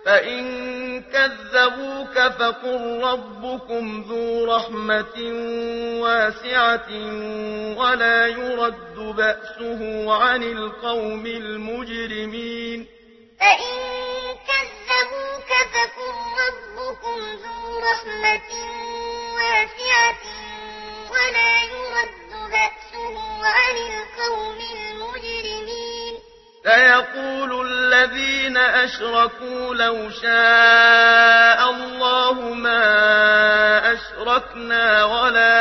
فإن كذبوك فقل ربكم ذو رحمة واسعة ولا يرد بأسه عن القوم المجرمين. فإن كذبوك فقل ربكم ذو رحمة واسعة ولا يرد بأسه عن القوم المجرمين. سيقول الذين أشركوا لو شاء الله ما أشركنا ولا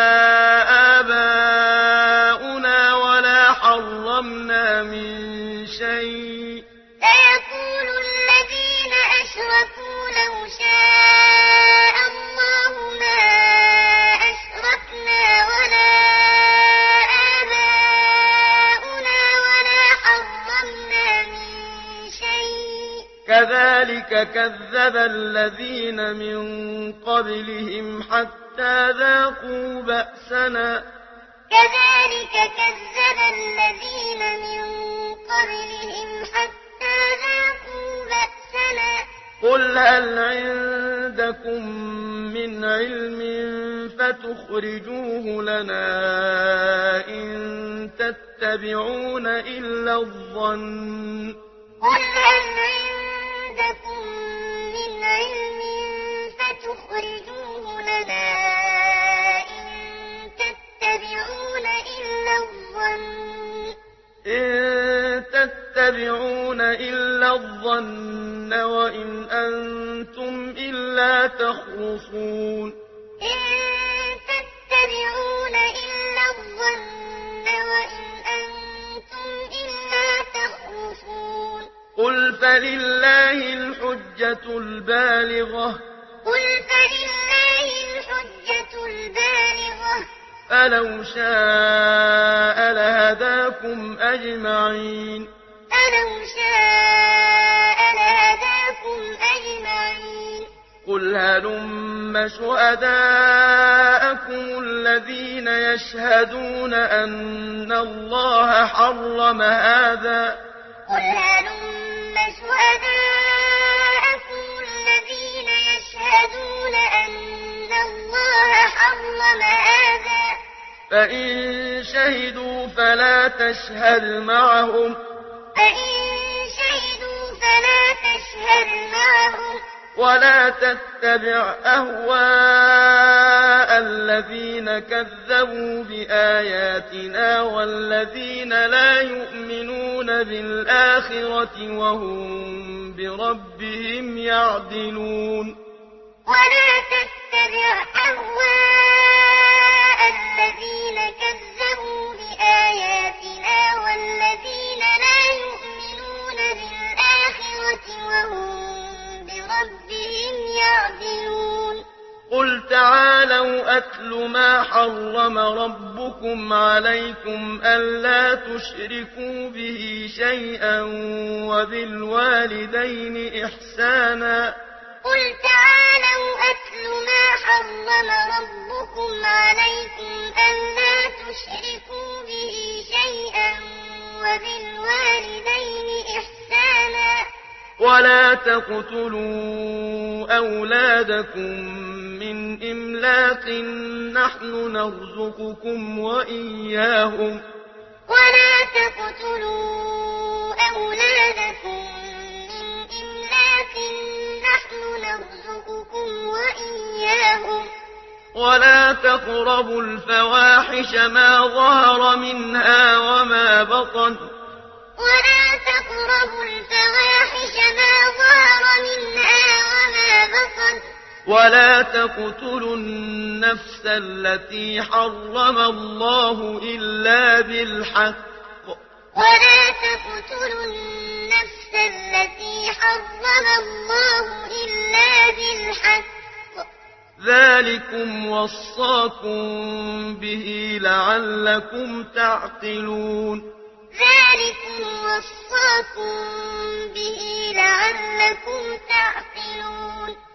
آباؤنا ولا حرمنا من شيء. سيقول الذين أشركوا لو شاء الله ما أشركنا ولا آباؤنا ولا حرمنا من شيء. كذلك كذب الذين من قبلهم حتى ذاقوا بأسنا. كذلك كذب الذين من قبلهم حتى ذاقوا بأسنا. قل هل عندكم من علم فتخرجوه لنا إن تتبعون إلا الظن. قل هل عندكم من علم فتخرجوه لنا إن تتبعون إلا الظن. إن تتبعون إلا الظن وإن أنتم إلا تخرصون. إن تتبعون إلا الظن وإن أنتم إلا تخرصون. قل فلله الحجة البالغة. قل فلله الحجة البالغة. فلو شاء لهداكم أجمعين. فلو شاء لهداكم أجمعين. قل هلم شهداءكم الذين يشهدون أن الله حرم هذا. قل هلم شهداءكم الذين يشهدون أن الله حرم هذا. فإن شهدوا فلا تشهد معهم. فإن شهدوا فلا تشهد معهم. ولا تتبع أهواء الذين كذبوا بآياتنا والذين لا يؤمنون بالآخرة وهم بربهم يعدلون. ولا تتبع أهواء الذين كذبوا بآياتنا والذين لا يؤمنون بالآخرة وهم بربهم يعدلون. قل تعالوا أتل ما حرم ربكم عليكم ألا تشركوا به شيئا وبالوالدين إحسانا. قل تعالوا أتل ما حرم ربكم عليكم ألا تشركوا به شيئا وبالوالدين إحسانا. ولا تقتلوا أولادكم من إملاق نحن نرزقكم وإياهم. ولا تقتلوا أولادكم من إملاق نحن نرزقكم وإياهم. ولا تقربوا الفواحش ما ظهر منها وما بطن. ولا تقربوا الفواحش ما ظهر منها وما بطن. ولا تقتلوا النفس التي حرم الله إلا بالحق. ولا تقتلوا النفس التي حرم الله إلا بالحق. ذلكم وصاكم به لعلكم تعقلون. ذلكم وصاكم به لعلكم تعقلون.